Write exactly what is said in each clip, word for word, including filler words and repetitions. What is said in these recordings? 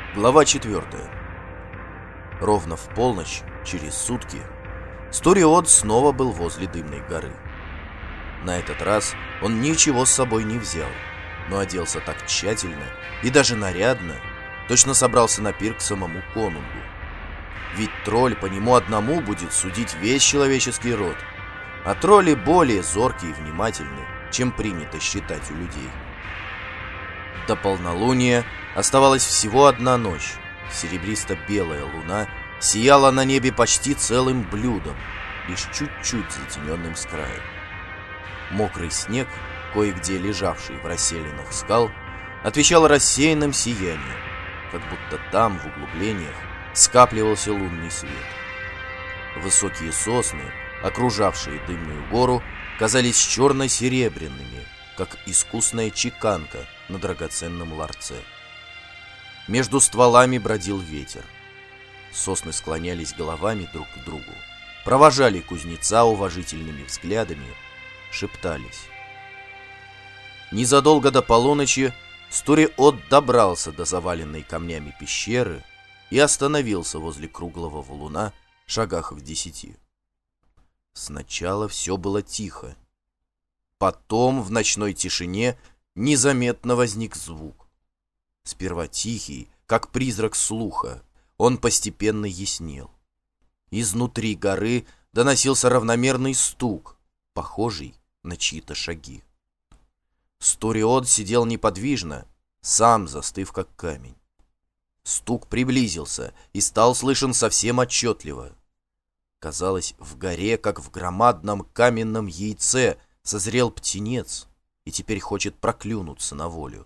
Глава четвертая. Ровно в полночь, через сутки, Сториод снова был возле Дымной горы. На этот раз он ничего с собой не взял, но оделся так тщательно и даже нарядно, точно собрался на пир к самому конунгу. Ведь тролль по нему одному будет судить весь человеческий род, а тролли более зоркие и внимательны, чем принято считать у людей. До полнолуния оставалась всего одна ночь. Серебристо-белая луна сияла на небе почти целым блюдом, лишь чуть-чуть затененным с краю. Мокрый снег, кое-где лежавший в расселинах скал, отвечал рассеянным сиянием, как будто там, в углублениях, скапливался лунный свет. Высокие сосны, окружавшие Дымную гору, казались черно-серебряными, как искусная чеканка на драгоценном ларце. Между стволами бродил ветер. Сосны склонялись головами друг к другу, провожали кузнеца уважительными взглядами, шептались. Незадолго до полуночи Сториод добрался до заваленной камнями пещеры и остановился возле круглого валуна, шагах в десяти. Сначала все было тихо. Потом в ночной тишине незаметно возник звук. Сперва тихий, как призрак слуха, он постепенно яснел. Изнутри горы доносился равномерный стук, похожий на чьи-то шаги. Сториод сидел неподвижно, сам застыв как камень. Стук приблизился и стал слышен совсем отчетливо. Казалось, в горе, как в громадном каменном яйце, созрел птенец и теперь хочет проклюнуться на волю.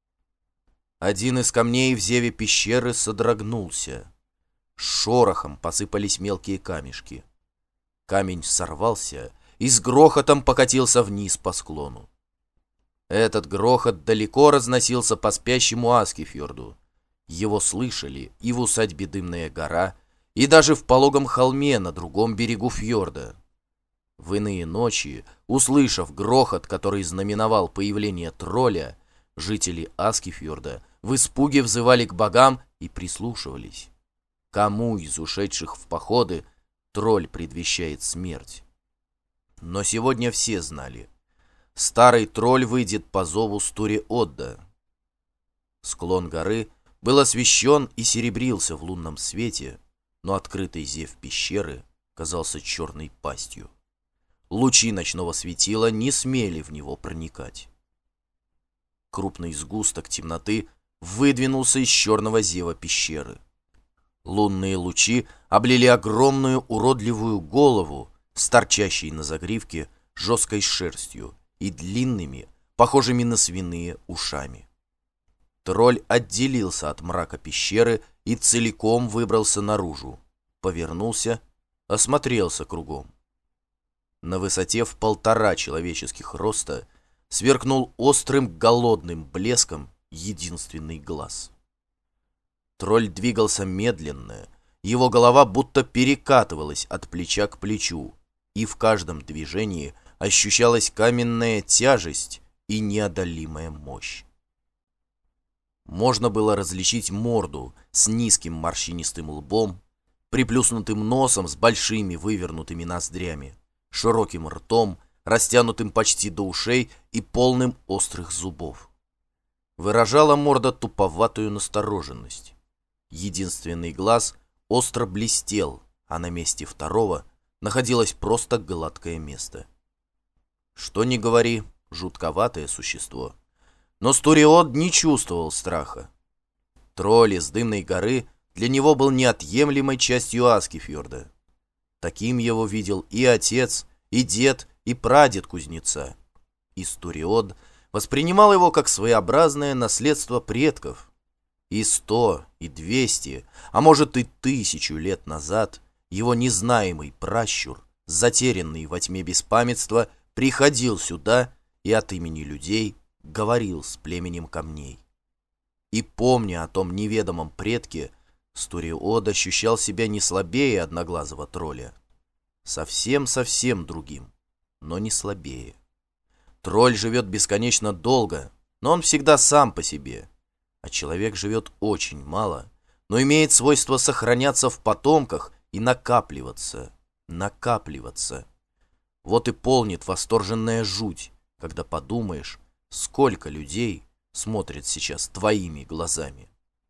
Один из камней в зеве пещеры содрогнулся. Шорохом посыпались мелкие камешки. Камень сорвался и с грохотом покатился вниз по склону. Этот грохот далеко разносился по спящему Аскифьорду. Его слышали и в усадьбе Дымная гора, и даже в пологом холме на другом берегу фьорда. В иные ночи, услышав грохот, который знаменовал появление тролля, жители Аскифьорда в испуге взывали к богам и прислушивались. Кому из ушедших в походы тролль предвещает смерть? Но сегодня все знали. Старый тролль выйдет по зову Сториодда. Склон горы был освещен и серебрился в лунном свете, но открытый зев пещеры казался черной пастью. Лучи ночного светила не смели в него проникать. Крупный сгусток темноты выдвинулся из черного зева пещеры. Лунные лучи облили огромную уродливую голову с торчащей на загривке жесткой шерстью и длинными, похожими на свиные, ушами. Тролль отделился от мрака пещеры и целиком выбрался наружу, повернулся, осмотрелся кругом. На высоте в полтора человеческих роста сверкнул острым голодным блеском единственный глаз. Тролль двигался медленно, его голова будто перекатывалась от плеча к плечу, и в каждом движении ощущалась каменная тяжесть и неодолимая мощь. Можно было различить морду с низким морщинистым лбом, приплюснутым носом с большими вывернутыми ноздрями, широким ртом, растянутым почти до ушей и полным острых зубов. Выражала морда туповатую настороженность. Единственный глаз остро блестел, а на месте второго находилось просто гладкое место. Что ни говори, жутковатое существо. Но Сториод не чувствовал страха. Тролль из Дымной горы для него был неотъемлемой частью Аскифьорда. Таким его видел и отец, и дед, и прадед кузнеца. И Сториод воспринимал его как своеобразное наследство предков. И сто, и двести, а может и тысячу лет назад его незнаемый пращур, затерянный во тьме беспамятства, приходил сюда и от имени людей говорил с племенем камней. И помня о том неведомом предке, Сториод ощущал себя не слабее одноглазого тролля. Совсем-совсем другим, но не слабее. Тролль живет бесконечно долго, но он всегда сам по себе, а человек живет очень мало но имеет свойство сохраняться в потомках и накапливаться, накапливаться. Вот и полнит восторженная жуть, когда подумаешь, сколько людей смотрит сейчас твоими глазами.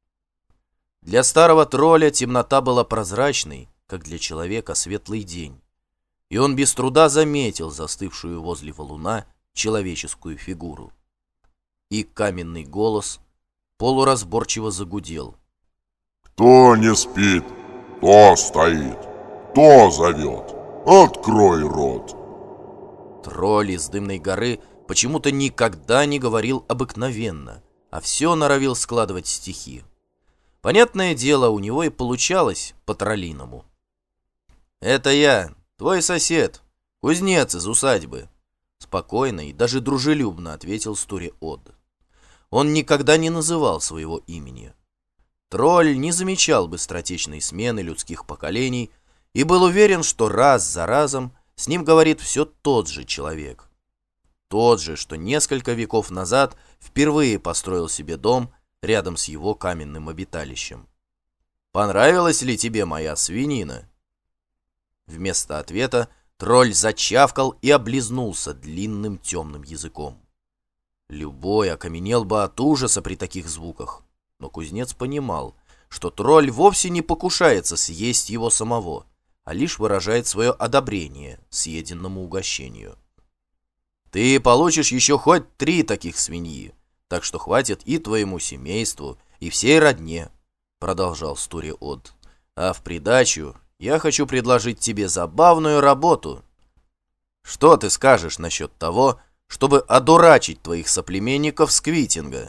Для старого тролля темнота была прозрачной, как для человека светлый день, и он без труда заметил застывшую возле валуна человеческую фигуру. И каменный голос полуразборчиво загудел. «Кто не спит, то стоит, кто зовет, открой рот!» Тролль из Дымной горы почему-то никогда не говорил обыкновенно, а все норовил складывать стихи. Понятное дело, у него и получалось по-троллиному. «Это я, твой сосед, кузнец из усадьбы», — спокойно и даже дружелюбно ответил Стури-Од. Он никогда не называл своего имени. Тролль не замечал быстротечной смены людских поколений и был уверен, что раз за разом с ним говорит все тот же человек. Тот же, что несколько веков назад впервые построил себе дом рядом с его каменным обиталищем. «Понравилась ли тебе моя свинина?» Вместо ответа тролль зачавкал и облизнулся длинным темным языком. Любой окаменел бы от ужаса при таких звуках, но кузнец понимал, что тролль вовсе не покушается съесть его самого, а лишь выражает свое одобрение съеденному угощению. «Ты получишь еще хоть три таких свиньи, так что хватит и твоему семейству, и всей родне», — продолжал Стури-Од. «А в придачу я хочу предложить тебе забавную работу. Что ты скажешь насчет того, чтобы одурачить твоих соплеменников с Квитинга?»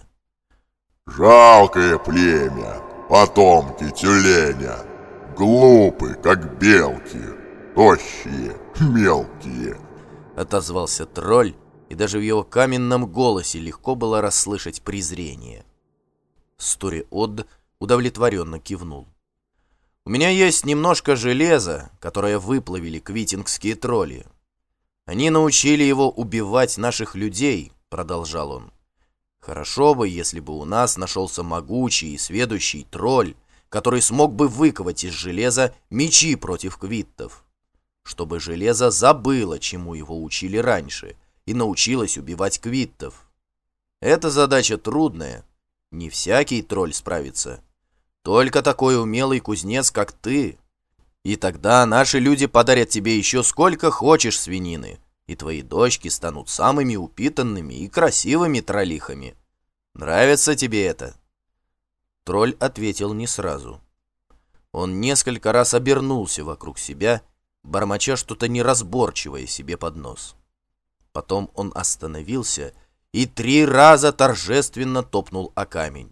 «Жалкое племя, потомки тюленя, глупы, как белки, тощие, мелкие», — отозвался тролль, и даже в его каменном голосе легко было расслышать презрение. Стури-Од удовлетворенно кивнул. «У меня есть немножко железа, которое выплавили квитингские тролли. Они научили его убивать наших людей», — продолжал он. «Хорошо бы, если бы у нас нашелся могучий и сведущий тролль, который смог бы выковать из железа мечи против квиттов, чтобы железо забыло, чему его учили раньше, и научилось убивать квиттов. Эта задача трудная, не всякий тролль справится, только такой умелый кузнец, как ты. И тогда наши люди подарят тебе еще сколько хочешь свинины, и твои дочки станут самыми упитанными и красивыми троллихами. Нравится тебе это?» Тролль ответил не сразу. Он несколько раз обернулся вокруг себя, бормоча что-то неразборчивое себе под нос. Потом он остановился и три раза торжественно топнул о камень.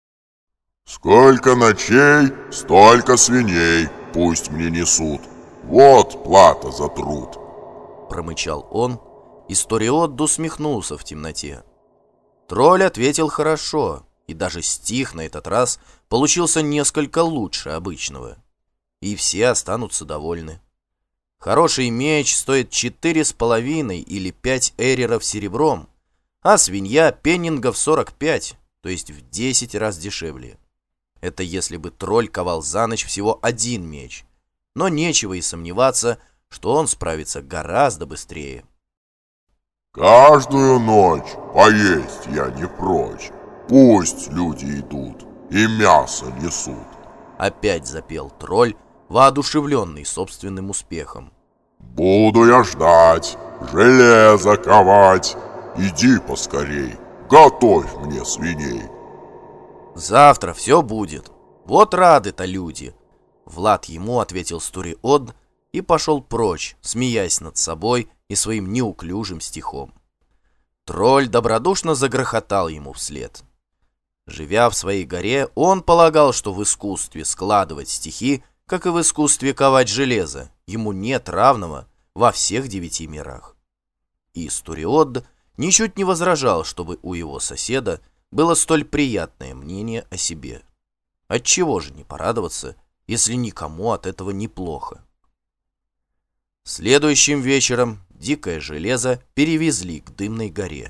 «Сколько ночей, столько свиней пусть мне несут. Вот плата за труд», — промычал он, и Стури-Од усмехнулся в темноте. Тролль ответил хорошо, и даже стих на этот раз получился несколько лучше обычного. И все останутся довольны. Хороший меч стоит четыре с половиной или пять эреров серебром, а свинья пеннингов сорок пять, то есть в десять раз дешевле. Это если бы тролль ковал за ночь всего один меч, но нечего и сомневаться, что он справится гораздо быстрее. «Каждую ночь поесть я не прочь. Пусть люди идут и мясо несут», — опять запел тролль, воодушевленный собственным успехом. «Буду я ждать, железо ковать. Иди поскорей, готовь мне свиней». «Завтра все будет. Вот рады-то люди», — Влад ему ответил Стури-Од и пошел прочь, смеясь над собой и своим неуклюжим стихом. Тролль добродушно загрохотал ему вслед. Живя в своей горе, он полагал, что в искусстве складывать стихи, как и в искусстве ковать железо, ему нет равного во всех девяти мирах. И Стури-Од ничуть не возражал, чтобы у его соседа было столь приятное мнение о себе. Отчего же не порадоваться, если никому от этого неплохо? Следующим вечером дикое железо перевезли к Дымной горе.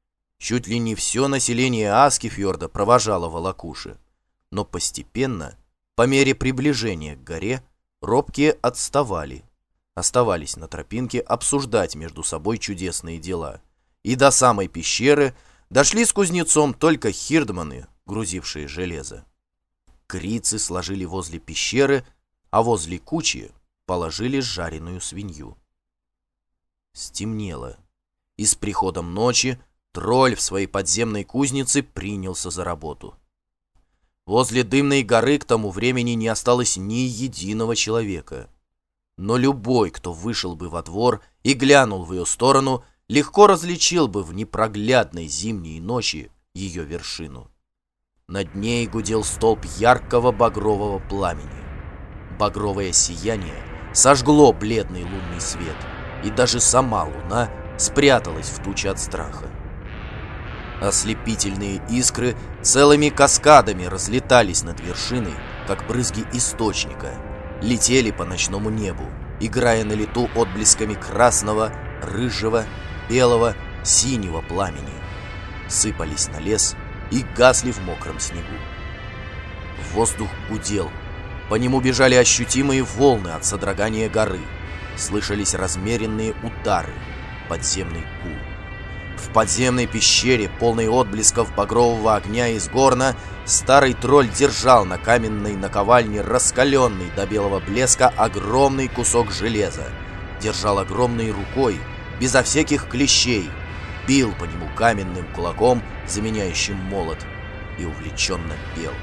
Чуть ли не все население Аскифьорда провожало волокуши, но постепенно По мере приближения к горе робкие отставали, оставались на тропинке обсуждать между собой чудесные дела. И до самой пещеры дошли с кузнецом только хирдманы, грузившие железо. Крицы сложили возле пещеры, а возле кучи положили жареную свинью. Стемнело, и с приходом ночи тролль в своей подземной кузнице принялся за работу. Возле дымной горы к тому времени не осталось ни единого человека. Но любой, кто вышел бы во двор и глянул в ее сторону, легко различил бы в непроглядной зимней ночи ее вершину. Над ней гудел столб яркого багрового пламени. Багровое сияние сожгло бледный лунный свет, и даже сама луна спряталась в туче от страха. Ослепительные искры целыми каскадами разлетались над вершиной, как брызги источника, летели по ночному небу, играя на лету отблесками красного, рыжего, белого, синего пламени. Сыпались на лес и гасли в мокром снегу. Воздух гудел, по нему бежали ощутимые волны от содрогания горы, слышались размеренные удары, подземный гул. В подземной пещере, полной отблесков багрового огня из горна, старый тролль держал на каменной наковальне, раскаленный до белого блеска, огромный кусок железа. Держал огромной рукой, безо всяких клещей, бил по нему каменным кулаком, заменяющим молот, и увлеченно пел.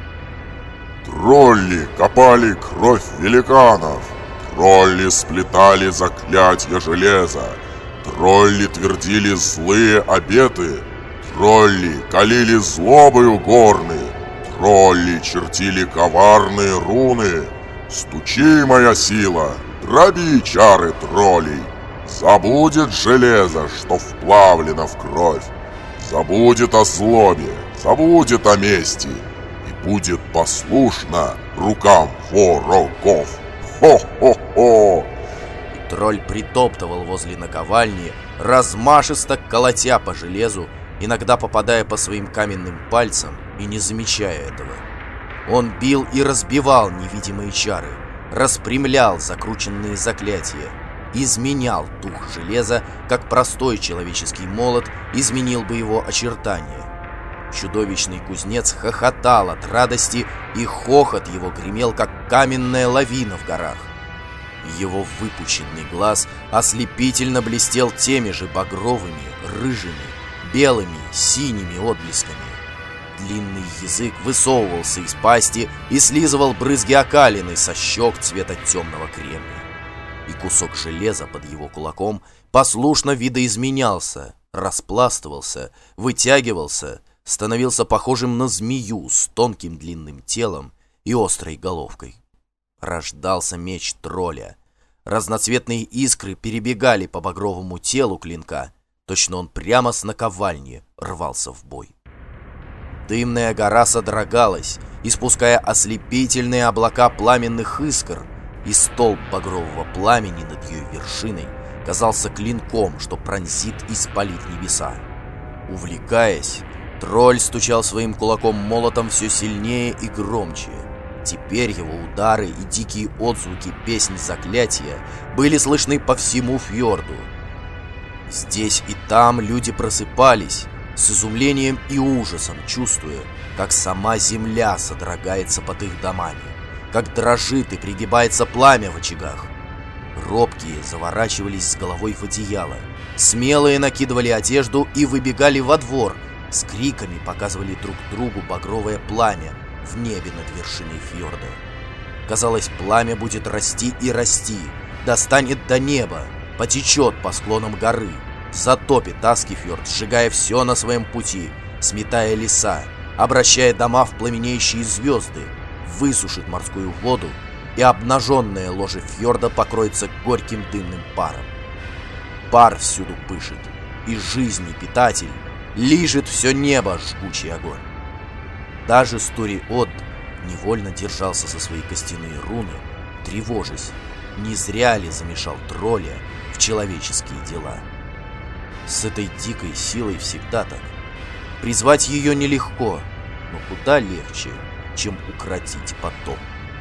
Тролли копали кровь великанов, тролли сплетали заклятья железа, тролли твердили злые обеты, тролли калили злобою горны, тролли чертили коварные руны. Стучи, моя сила, дроби чары троллей, забудет железо, что вплавлено в кровь, забудет о злобе, забудет о мести и будет послушна рукам ворогов. Хо-хо-хо! Тролль притоптывал возле наковальни, размашисто колотя по железу, иногда попадая по своим каменным пальцам и не замечая этого. Он бил и разбивал невидимые чары, распрямлял закрученные заклятия, изменял дух железа, как простой человеческий молот изменил бы его очертания. Чудовищный кузнец хохотал от радости, и хохот его гремел, как каменная лавина в горах. Его выпученный глаз ослепительно блестел теми же багровыми, рыжими, белыми, синими отблесками. Длинный язык высовывался из пасти и слизывал брызги окалины со щек цвета темного кремня. И кусок железа под его кулаком послушно видоизменялся, распластывался, вытягивался, становился похожим на змею с тонким длинным телом и острой головкой. Рождался меч тролля. Разноцветные искры перебегали по багровому телу клинка, точно он прямо с наковальни рвался в бой. Дымная гора содрогалась, испуская ослепительные облака пламенных искр, и столб багрового пламени над ее вершиной казался клинком, что пронзит и спалит небеса. Увлекаясь, тролль стучал своим кулаком-молотом все сильнее и громче. Теперь его удары и дикие отзвуки песни заклятия были слышны по всему фьорду. Здесь и там люди просыпались, с изумлением и ужасом чувствуя, как сама земля содрогается под их домами, как дрожит и пригибается пламя в очагах. Робкие заворачивались с головой в одеяло, смелые накидывали одежду и выбегали во двор, с криками показывали друг другу багровое пламя в небе над вершиной фьорда. Казалось, пламя будет расти и расти, достанет до неба, потечет по склонам горы, затопит Аскифьорд, сжигая все на своем пути, сметая леса, обращая дома в пламенеющие звезды, высушит морскую воду, и обнаженное ложе фьорда покроется горьким дымным паром. Пар всюду пышет, и жизни питатель лижет все небо жгучий огонь. Даже Стури-Од невольно держался за свои костяные руны, тревожась, не зря ли замешал тролля в человеческие дела. С этой дикой силой всегда так. Призвать ее нелегко, но куда легче чем укротить потом.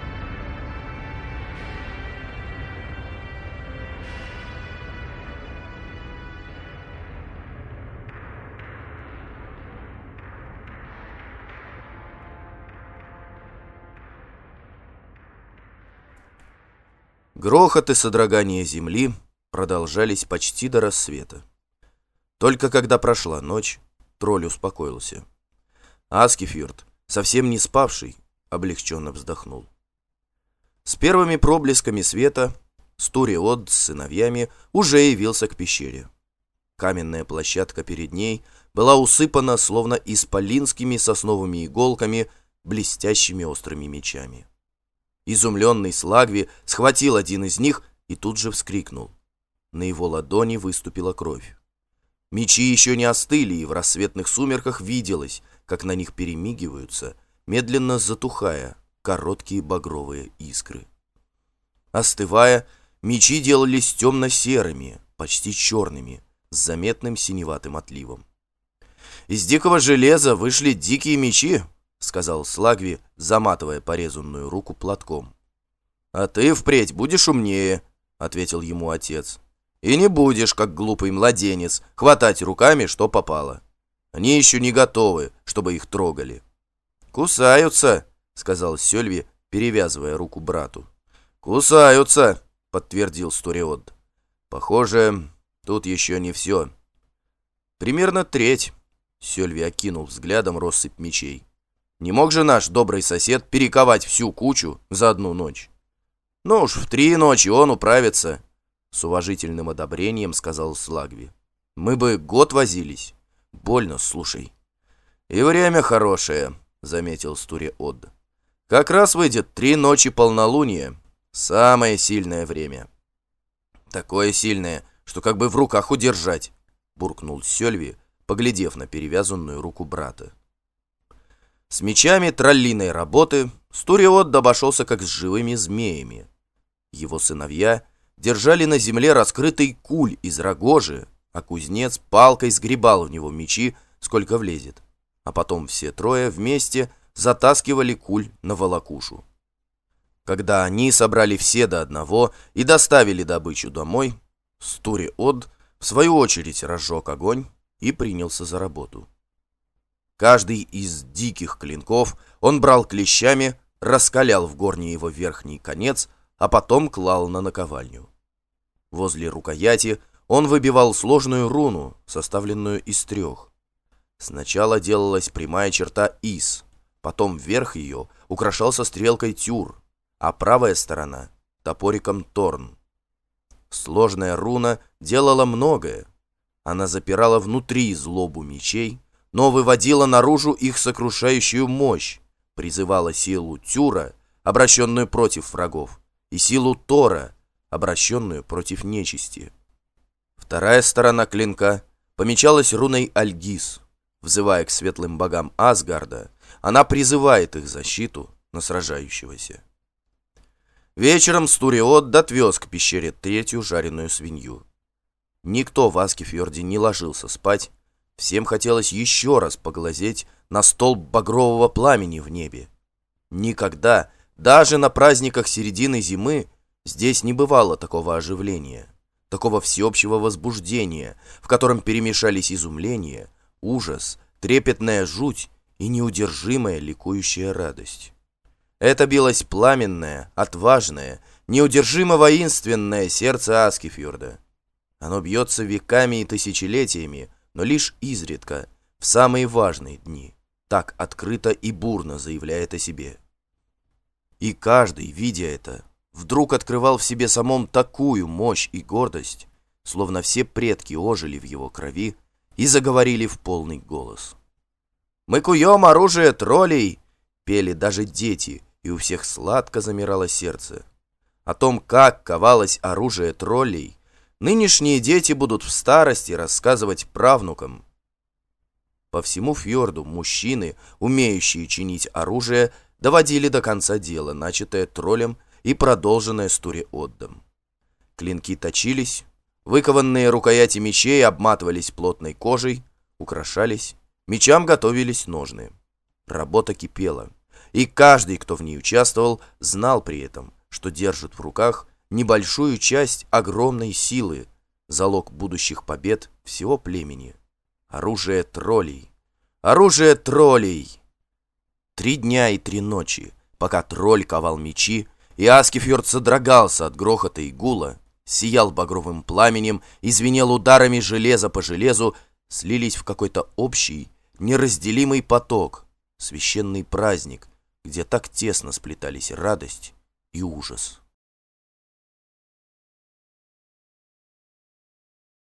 Грохот и содрогание земли продолжались почти до рассвета. Только когда прошла ночь, тролль успокоился. Аскифьорд, совсем не спавший, облегченно вздохнул. С первыми проблесками света Стури-Од с сыновьями уже явился к пещере. Каменная площадка перед ней была усыпана словно исполинскими сосновыми иголками, блестящими острыми мечами. Изумленный Слагви схватил один из них и тут же вскрикнул. На его ладони выступила кровь. Мечи еще не остыли, и в рассветных сумерках виделось, как на них перемигиваются, медленно затухая, короткие багровые искры. Остывая, мечи делались темно-серыми, почти черными, с заметным синеватым отливом. «Из дикого железа вышли дикие мечи», — сказал Слагви, заматывая порезанную руку платком. «А ты впредь будешь умнее», — ответил ему отец. «И не будешь, как глупый младенец, хватать руками, что попало. Они еще не готовы, чтобы их трогали». «Кусаются», — сказал Сёльви, перевязывая руку брату. «Кусаются», — подтвердил Стури-Од. «Похоже, тут еще не все». «Примерно треть», — Сёльви окинул взглядом россыпь мечей. «Не мог же наш добрый сосед перековать всю кучу за одну ночь?» «Ну уж в три ночи он управится», — с уважительным одобрением сказал Слагви. «Мы бы год возились. Больно, слушай». «И время хорошее», — заметил Стури-Од. «Как раз выйдет три ночи полнолуния. Самое сильное время». «Такое сильное, что как бы в руках удержать», — буркнул Сёльви, поглядев на перевязанную руку брата. С мечами троллиной работы Стури-Од обошелся как с живыми змеями. Его сыновья держали на земле раскрытый куль из рогожи, а кузнец палкой сгребал в него мечи, сколько влезет. А потом все трое вместе затаскивали куль на волокушу. Когда они собрали все до одного и доставили добычу домой, Стури-Од в свою очередь разжег огонь и принялся за работу. Каждый из диких клинков он брал клещами, раскалял в горне его верхний конец, а потом клал на наковальню. Возле рукояти он выбивал сложную руну, составленную из трех. Сначала делалась прямая черта Ис, потом верх ее украшался стрелкой Тюр, а правая сторона — топориком Торн. Сложная руна делала многое. Она запирала внутри злобу мечей, но выводила наружу их сокрушающую мощь, призывала силу Тюра, обращенную против врагов, и силу Тора, обращенную против нечисти. Вторая сторона клинка помечалась руной Альгис. Взывая к светлым богам Асгарда, она призывает их защиту на сражающегося. Вечером Стури-Од отвез к пещере третью жареную свинью. Никто в Аскифьорде не ложился спать. Всем хотелось еще раз поглазеть на столб багрового пламени в небе. Никогда, даже на праздниках середины зимы, здесь не бывало такого оживления, такого всеобщего возбуждения, в котором перемешались изумление, ужас, трепетная жуть и неудержимая ликующая радость. Это билось пламенное, отважное, неудержимо воинственное сердце Аскифьорда. Оно бьется веками и тысячелетиями, но лишь изредка, в самые важные дни, так открыто и бурно заявляет о себе. И каждый, видя это, вдруг открывал в себе самом такую мощь и гордость, словно все предки ожили в его крови и заговорили в полный голос. «Мы куем оружие троллей!» — пели даже дети, и у всех сладко замирало сердце. О том, как ковалось оружие троллей, нынешние дети будут в старости рассказывать правнукам. По всему фьорду мужчины, умеющие чинить оружие, доводили до конца дело, начатое троллем и продолженное Стури-Оддом. Клинки точились, выкованные рукояти мечей обматывались плотной кожей, украшались, мечам готовились ножны. Работа кипела, и каждый, кто в ней участвовал, знал при этом, что держит в руках небольшую часть огромной силы, залог будущих побед всего племени. Оружие троллей. Оружие троллей! Три дня и три ночи, пока тролль ковал мечи, и Аскефьорд содрогался от грохота и гула, сиял багровым пламенем и звенел ударами железа по железу, слились в какой-то общий, неразделимый поток, священный праздник, где так тесно сплетались радость и ужас.